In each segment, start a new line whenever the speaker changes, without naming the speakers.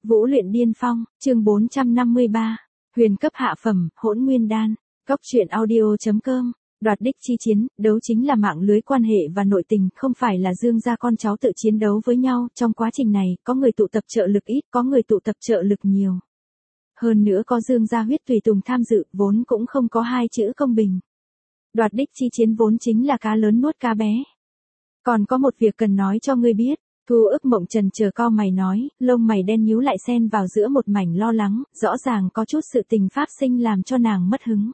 Vũ luyện điên phong, chương 453. Huyền cấp hạ phẩm, hỗn nguyên đan. Cóc truyện audio.com. Đoạt đích chi chiến, đấu chính là mạng lưới quan hệ và nội tình, không phải là Dương gia con cháu tự chiến đấu với nhau. Trong quá trình này, có người tụ tập trợ lực ít, có người tụ tập trợ lực nhiều. Hơn nữa có Dương gia huyết tùy tùng tham dự, vốn cũng không có hai chữ công bình. Đoạt đích chi chiến vốn chính là cá lớn nuốt cá bé. Còn có một việc cần nói cho ngươi biết. Thu Ức Mộng trần chờ cau mày nói, lông mày đen nhíu lại xen vào giữa một mảnh lo lắng, rõ ràng có chút sự tình phát sinh làm cho nàng mất hứng.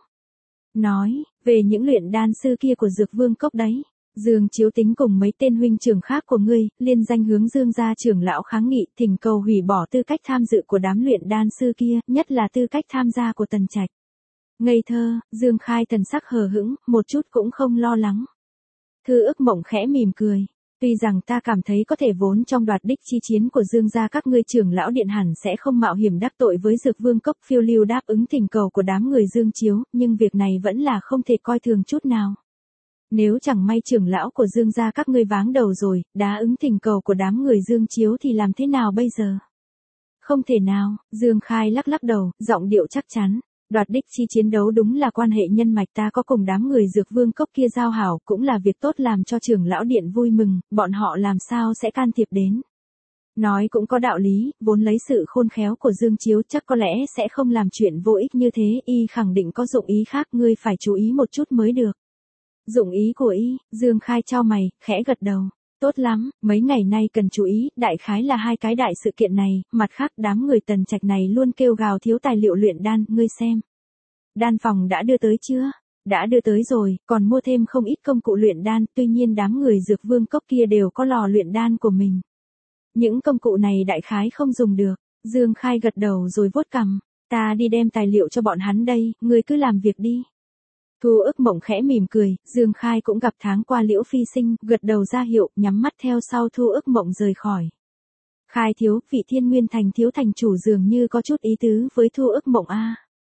Nói, về những luyện đan sư kia của Dược Vương Cốc đấy. Dương Chiếu Tính cùng mấy tên huynh trưởng khác của ngươi, liên danh hướng Dương gia trưởng lão kháng nghị, thỉnh cầu hủy bỏ tư cách tham dự của đám luyện đan sư kia, nhất là tư cách tham gia của Tần Trạch. Ngây thơ, Dương Khai thần sắc hờ hững, một chút cũng không lo lắng. Thư Ức Mộng khẽ mỉm cười. Tuy rằng ta cảm thấy có thể vốn trong đoạt đích chi chiến của Dương gia các ngươi trưởng lão điện hẳn sẽ không mạo hiểm đắc tội với Dược Vương Cốc phiêu lưu đáp ứng thỉnh cầu của đám người Dương Chiếu, nhưng việc này vẫn là không thể coi thường chút nào. Nếu chẳng may trưởng lão của Dương gia các ngươi váng đầu rồi, đáp ứng thỉnh cầu của đám người Dương Chiếu thì làm thế nào bây giờ? Không thể nào, Dương Khai lắc lắc đầu, giọng điệu chắc chắn. Đoạt đích chi chiến đấu đúng là quan hệ nhân mạch ta có cùng đám người Dược Vương Cốc kia giao hảo, cũng là việc tốt làm cho trưởng lão điện vui mừng, bọn họ làm sao sẽ can thiệp đến. Nói cũng có đạo lý, vốn lấy sự khôn khéo của Dương Chiếu chắc có lẽ sẽ không làm chuyện vô ích như thế, y khẳng định có dụng ý khác, ngươi phải chú ý một chút mới được. Dụng ý của y, Dương Khai chau mày, khẽ gật đầu. Tốt lắm, mấy ngày nay cần chú ý, đại khái là hai cái đại sự kiện này, mặt khác đám người Tần Trạch này luôn kêu gào thiếu tài liệu luyện đan, ngươi xem. Đan phòng đã đưa tới chưa? Đã đưa tới rồi, còn mua thêm không ít công cụ luyện đan, tuy nhiên đám người Dược Vương Cốc kia đều có lò luyện đan của mình. Những công cụ này đại khái không dùng được, Dương Khai gật đầu rồi vuốt cằm, ta đi đem tài liệu cho bọn hắn đây, ngươi cứ làm việc đi. Thu Ức Mộng khẽ mỉm cười, Dương Khai cũng gặp tháng qua Liễu Phi Sinh, gật đầu ra hiệu, nhắm mắt theo sau Thu Ức Mộng rời khỏi. Khai thiếu, vị Thiên Nguyên Thành thiếu thành chủ dường như có chút ý tứ với Thu Ức Mộng a.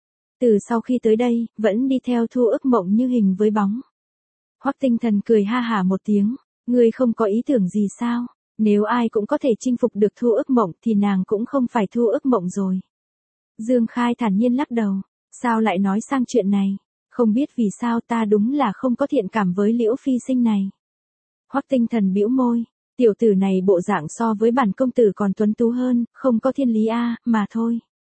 Từ sau khi tới đây, vẫn đi theo Thu Ức Mộng như hình với bóng. Hoắc Tinh Thần cười ha hả một tiếng, ngươi không có ý tưởng gì sao? Nếu ai cũng có thể chinh phục được Thu Ức Mộng thì nàng cũng không phải Thu Ức Mộng rồi. Dương Khai thản nhiên lắc đầu, sao lại nói sang chuyện này? Không biết vì sao ta đúng là không có thiện cảm với Liễu Phi Sinh này. Hoắc Tinh Thần bĩu môi, tiểu tử này bộ dạng so với bản công tử còn tuấn tú hơn, không có thiên lý a, mà thôi.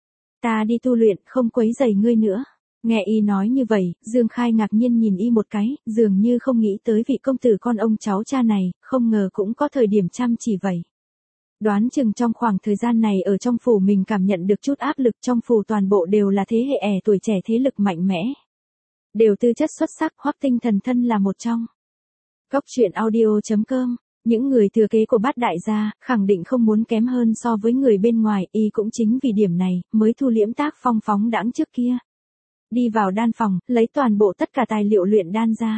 Ta đi tu luyện, không quấy rầy ngươi nữa. Nghe y nói như vậy, Dương Khai ngạc nhiên nhìn y một cái, dường như không nghĩ tới vị công tử con ông cháu cha này, không ngờ cũng có thời điểm chăm chỉ vậy. Đoán chừng trong khoảng thời gian này ở trong phủ mình cảm nhận được chút áp lực, trong phủ toàn bộ đều là thế hệ tuổi trẻ thế lực mạnh mẽ. Đều tư chất xuất sắc, Hoắc Tinh Thần thân là một trong. Cóc truyện audio.com. Những người thừa kế của Bát đại gia, khẳng định không muốn kém hơn so với người bên ngoài, y cũng chính vì điểm này, mới thu liễm tác phong phóng đãng trước kia. Đi vào đan phòng, lấy toàn bộ tất cả tài liệu luyện đan ra.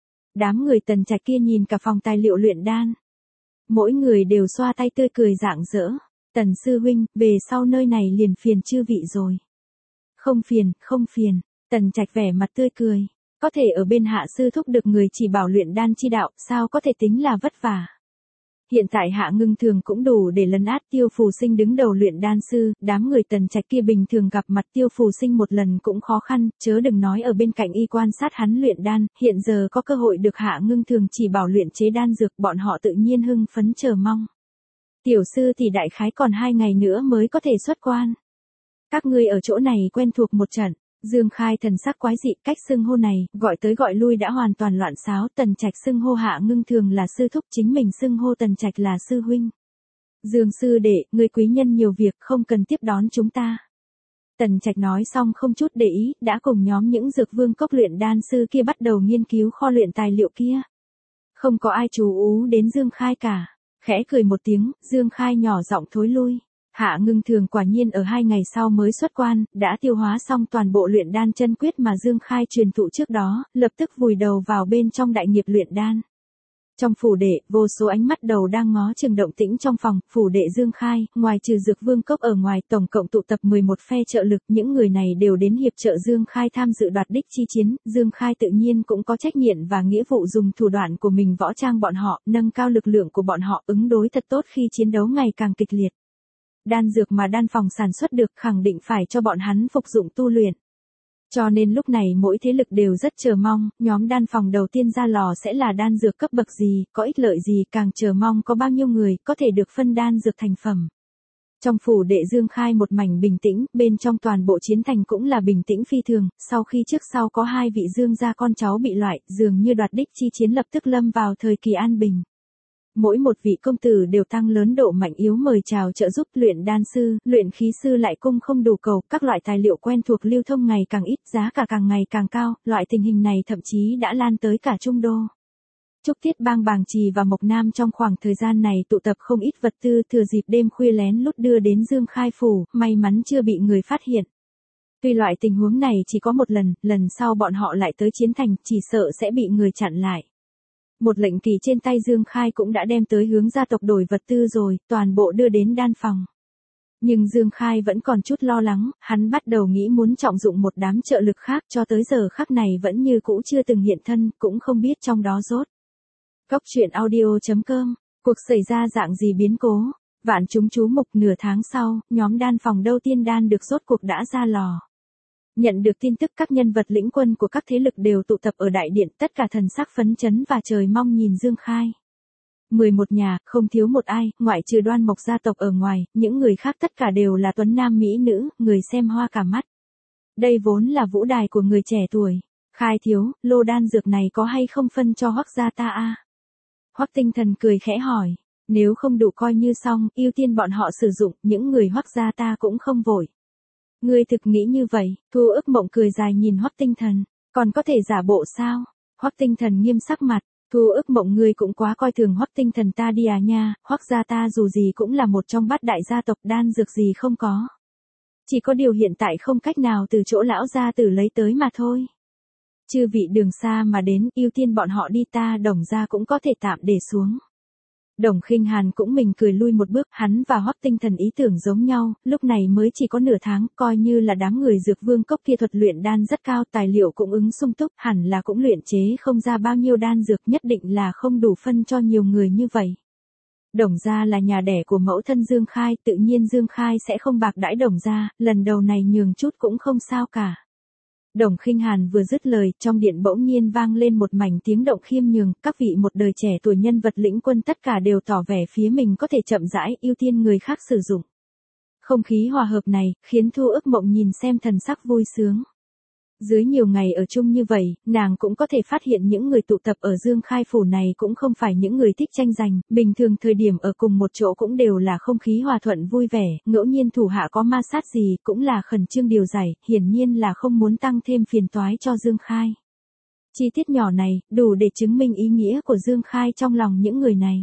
Đám người Tần Trạch kia nhìn cả phòng tài liệu luyện đan. Mỗi người đều xoa tay tươi cười rạng rỡ. Tần sư huynh, về sau nơi này liền phiền chư vị rồi. Không phiền, không phiền. Tần Trạch vẻ mặt tươi cười. Có thể ở bên hạ sư thúc được người chỉ bảo luyện đan chi đạo, sao có thể tính là vất vả. Hiện tại Hạ Ngưng Thường cũng đủ để lấn át Tiêu Phù Sinh đứng đầu luyện đan sư, đám người Tần Trạch kia bình thường gặp mặt Tiêu Phù Sinh một lần cũng khó khăn, chớ đừng nói ở bên cạnh y quan sát hắn luyện đan, hiện giờ có cơ hội được Hạ Ngưng Thường chỉ bảo luyện chế đan dược, bọn họ tự nhiên hưng phấn chờ mong. Tiểu sư thì đại khái còn 2 ngày nữa mới có thể xuất quan. Các ngươi ở chỗ này quen thuộc một trận. Dương Khai thần sắc quái dị, cách xưng hô này, gọi tới gọi lui đã hoàn toàn loạn xáo, Tần Trạch xưng hô Hạ Ngưng Thường là sư thúc, chính mình xưng hô Tần Trạch là sư huynh. Dương sư đệ, người quý nhân nhiều việc, không cần tiếp đón chúng ta. Tần Trạch nói xong không chút để ý, đã cùng nhóm những Dược Vương Cốc luyện đan sư kia bắt đầu nghiên cứu kho luyện tài liệu kia. Không có ai chú ú đến Dương Khai cả. Khẽ cười một tiếng, Dương Khai nhỏ giọng thối lui. Hạ Ngưng Thường quả nhiên ở 2 ngày sau mới xuất quan, đã tiêu hóa xong toàn bộ luyện đan chân quyết mà Dương Khai truyền thụ trước đó, lập tức vùi đầu vào bên trong đại nghiệp luyện đan. Trong phủ đệ, vô số ánh mắt đầu đang ngó chừng động tĩnh trong phòng, phủ đệ Dương Khai, ngoài trừ Dược Vương Cốc ở ngoài tổng cộng tụ tập 11 phe trợ lực, những người này đều đến hiệp trợ Dương Khai tham dự đoạt đích chi chiến, Dương Khai tự nhiên cũng có trách nhiệm và nghĩa vụ dùng thủ đoạn của mình võ trang bọn họ, nâng cao lực lượng của bọn họ, ứng đối thật tốt khi chiến đấu ngày càng kịch liệt. đan dược mà đan phòng sản xuất được khẳng định phải cho bọn hắn phục dụng tu luyện. Cho nên lúc này mỗi thế lực đều rất chờ mong, nhóm đan phòng đầu tiên ra lò sẽ là đan dược cấp bậc gì, có ích lợi gì, càng chờ mong có bao nhiêu người có thể được phân đan dược thành phẩm. Trong phủ đệ Dương Khai một mảnh bình tĩnh, bên trong toàn bộ chiến thành cũng là bình tĩnh phi thường, sau khi trước sau có hai vị Dương gia con cháu bị loại, dường như đoạt đích chi chiến lập tức lâm vào thời kỳ an bình. Mỗi một vị công tử đều tăng lớn độ mạnh yếu mời chào trợ giúp luyện đan sư, luyện khí sư lại cung không đủ cầu, các loại tài liệu quen thuộc lưu thông ngày càng ít, giá cả càng ngày càng cao, loại tình hình này thậm chí đã lan tới cả Trung Đô. Trúc Tiết Bang Bàng Trì và Mộc Nam trong khoảng thời gian này tụ tập không ít vật tư thừa dịp đêm khuya lén lút đưa đến Dương Khai phủ, may mắn chưa bị người phát hiện. Tuy loại tình huống này chỉ có một lần, lần sau bọn họ lại tới chiến thành, chỉ sợ sẽ bị người chặn lại. Một lệnh kỳ trên tay Dương Khai cũng đã đem tới hướng gia tộc đổi vật tư rồi, toàn bộ đưa đến đan phòng. Nhưng Dương Khai vẫn còn chút lo lắng, hắn bắt đầu nghĩ muốn trọng dụng một đám trợ lực khác cho tới giờ khắc này vẫn như cũ chưa từng hiện thân, cũng không biết trong đó rốt. Cóc truyện audio.com, cuộc xảy ra dạng gì biến cố, vạn chúng chú mục. Nửa tháng sau, nhóm đan phòng đầu tiên đan được rốt cuộc đã ra lò. Nhận được tin tức các nhân vật lĩnh quân của các thế lực đều tụ tập ở đại điện, tất cả thần sắc phấn chấn và trời mong nhìn Dương Khai. 11 nhà, không thiếu một ai, ngoại trừ Đoan Mộc gia tộc ở ngoài, những người khác tất cả đều là tuấn nam mỹ nữ, người xem hoa cả mắt. Đây vốn là vũ đài của người trẻ tuổi. Khai thiếu, lô đan dược này có hay không phân cho Hoắc gia ta a? Hoắc Tinh Thần cười khẽ hỏi, nếu không đủ coi như xong, ưu tiên bọn họ sử dụng, những người Hoắc gia ta cũng không vội. Ngươi thực nghĩ như vậy? Thu Ức Mộng cười dài nhìn Hoắc Tinh Thần, còn có thể giả bộ sao? Hoắc Tinh Thần nghiêm sắc mặt, Thu Ức Mộng ngươi cũng quá coi thường Hoắc Tinh Thần ta đi à nha, Hoắc gia ta dù gì cũng là một trong bát đại gia tộc, đan dược gì không có. Chỉ có điều hiện tại không cách nào từ chỗ lão gia tử lấy tới mà thôi. Chư vị đường xa mà đến, ưu tiên bọn họ đi, ta Đồng gia cũng có thể tạm để xuống. Đồng Khinh Hàn cũng mình cười lui một bước, hắn và Hoắc Tinh Thần ý tưởng giống nhau, lúc này mới chỉ có nửa tháng, coi như là đám người Dược Vương cốc kia thuật luyện đan rất cao, tài liệu cũng ứng sung túc, hẳn là cũng luyện chế không ra bao nhiêu đan dược, nhất định là không đủ phân cho nhiều người như vậy. Đồng gia là nhà đẻ của mẫu thân Dương Khai, tự nhiên Dương Khai sẽ không bạc đãi Đồng gia, lần đầu này nhường chút cũng không sao cả. Đồng Khinh Hàn vừa dứt lời, trong điện bỗng nhiên vang lên một mảnh tiếng động khiêm nhường, các vị một đời trẻ tuổi nhân vật lĩnh quân tất cả đều tỏ vẻ phía mình có thể chậm rãi ưu tiên người khác sử dụng. Không khí hòa hợp này, khiến Thu Ức Mộng nhìn xem thần sắc vui sướng. Dưới nhiều ngày ở chung như vậy, nàng cũng có thể phát hiện những người tụ tập ở Dương Khai phủ này cũng không phải những người thích tranh giành, bình thường thời điểm ở cùng một chỗ cũng đều là không khí hòa thuận vui vẻ, ngẫu nhiên thủ hạ có ma sát gì cũng là khẩn trương điều giải, hiển nhiên là không muốn tăng thêm phiền toái cho Dương Khai. Chi tiết nhỏ này, đủ để chứng minh ý nghĩa của Dương Khai trong lòng những người này.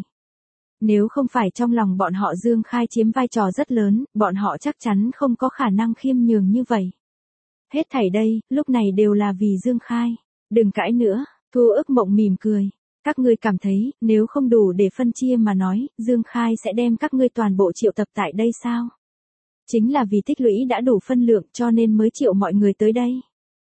Nếu không phải trong lòng bọn họ Dương Khai chiếm vai trò rất lớn, bọn họ chắc chắn không có khả năng khiêm nhường như vậy. Hết thảy đây, lúc này đều là vì Dương Khai. Đừng cãi nữa, Thu Ức Mộng mỉm cười. Các ngươi cảm thấy, nếu không đủ để phân chia mà nói, Dương Khai sẽ đem các ngươi toàn bộ triệu tập tại đây sao? Chính là vì tích lũy đã đủ phân lượng cho nên mới triệu mọi người tới đây.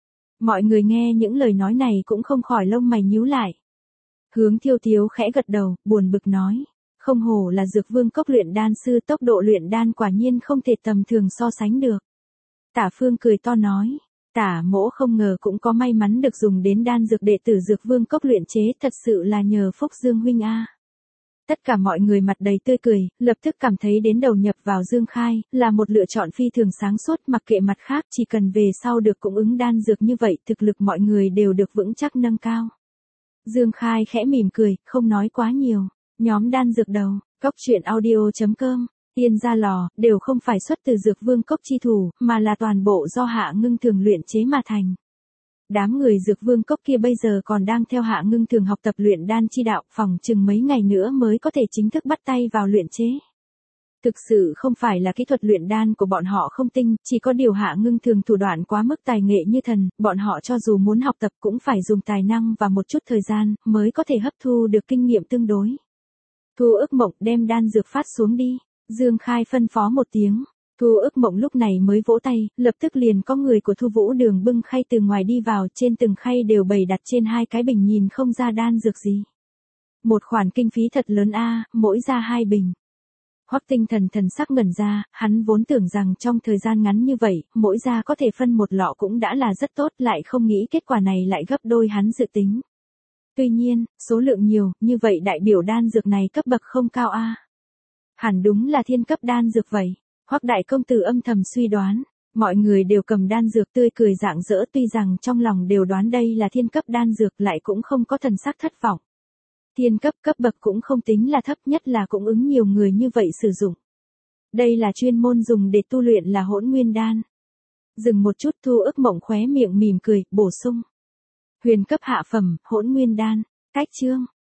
Mọi người nghe những lời nói này cũng không khỏi lông mày nhíu lại. Hướng Thiêu Thiếu khẽ gật đầu, buồn bực nói. Không hổ là Dược Vương cốc luyện đan sư, tốc độ luyện đan quả nhiên không thể tầm thường so sánh được. Tả Phương cười to nói, Tả mỗ không ngờ cũng có may mắn được dùng đến đan dược đệ tử Dược Vương cốc luyện chế, thật sự là nhờ phúc Dương huynh a. Tất cả mọi người mặt đầy tươi cười, lập tức cảm thấy đến đầu nhập vào Dương Khai, là một lựa chọn phi thường sáng suốt, mặc kệ mặt khác, chỉ cần về sau được cung ứng đan dược như vậy, thực lực mọi người đều được vững chắc nâng cao. Dương Khai khẽ mỉm cười, không nói quá nhiều. Nhóm đan dược đầu, cóc truyện audio.com, tiên gia lò, đều không phải xuất từ Dược Vương cốc chi thủ, mà là toàn bộ do Hạ Ngưng Thường luyện chế mà thành. Đám người Dược Vương cốc kia bây giờ còn đang theo Hạ Ngưng Thường học tập luyện đan chi đạo, phòng chừng mấy ngày nữa mới có thể chính thức bắt tay vào luyện chế. Thực sự không phải là kỹ thuật luyện đan của bọn họ không tinh, chỉ có điều Hạ Ngưng Thường thủ đoạn quá mức tài nghệ như thần, bọn họ cho dù muốn học tập cũng phải dùng tài năng và một chút thời gian, mới có thể hấp thu được kinh nghiệm tương đối. Thu Ức Mộng đem đan dược phát xuống đi. Dương Khai phân phó một tiếng. Thu Ức Mộng lúc này mới vỗ tay, lập tức liền có người của Thu Vũ Đường bưng khay từ ngoài đi vào, trên từng khay đều bày đặt trên hai cái bình nhìn không ra đan dược gì. Một khoản kinh phí thật lớn a, mỗi ra 2 bình. Hoắc Tinh Thần thần sắc ngẩn ra, hắn vốn tưởng rằng trong thời gian ngắn như vậy, mỗi gia có thể phân một lọ cũng đã là rất tốt, lại không nghĩ kết quả này lại gấp đôi hắn dự tính. Tuy nhiên, số lượng nhiều, như vậy đại biểu đan dược này cấp bậc không cao a. Hẳn đúng là thiên cấp đan dược vậy. Hoắc đại công tử âm thầm suy đoán, mọi người đều cầm đan dược tươi cười rạng rỡ, tuy rằng trong lòng đều đoán đây là thiên cấp đan dược lại cũng không có thần sắc thất vọng. Thiên cấp cấp bậc cũng không tính là thấp, nhất là cũng ứng nhiều người như vậy sử dụng. Đây là chuyên môn dùng để tu luyện là Hỗn Nguyên đan. Dừng một chút, Thu Ức Mộng khóe miệng mỉm cười, bổ sung. Huyền cấp hạ phẩm, Hỗn Nguyên đan, cách chương.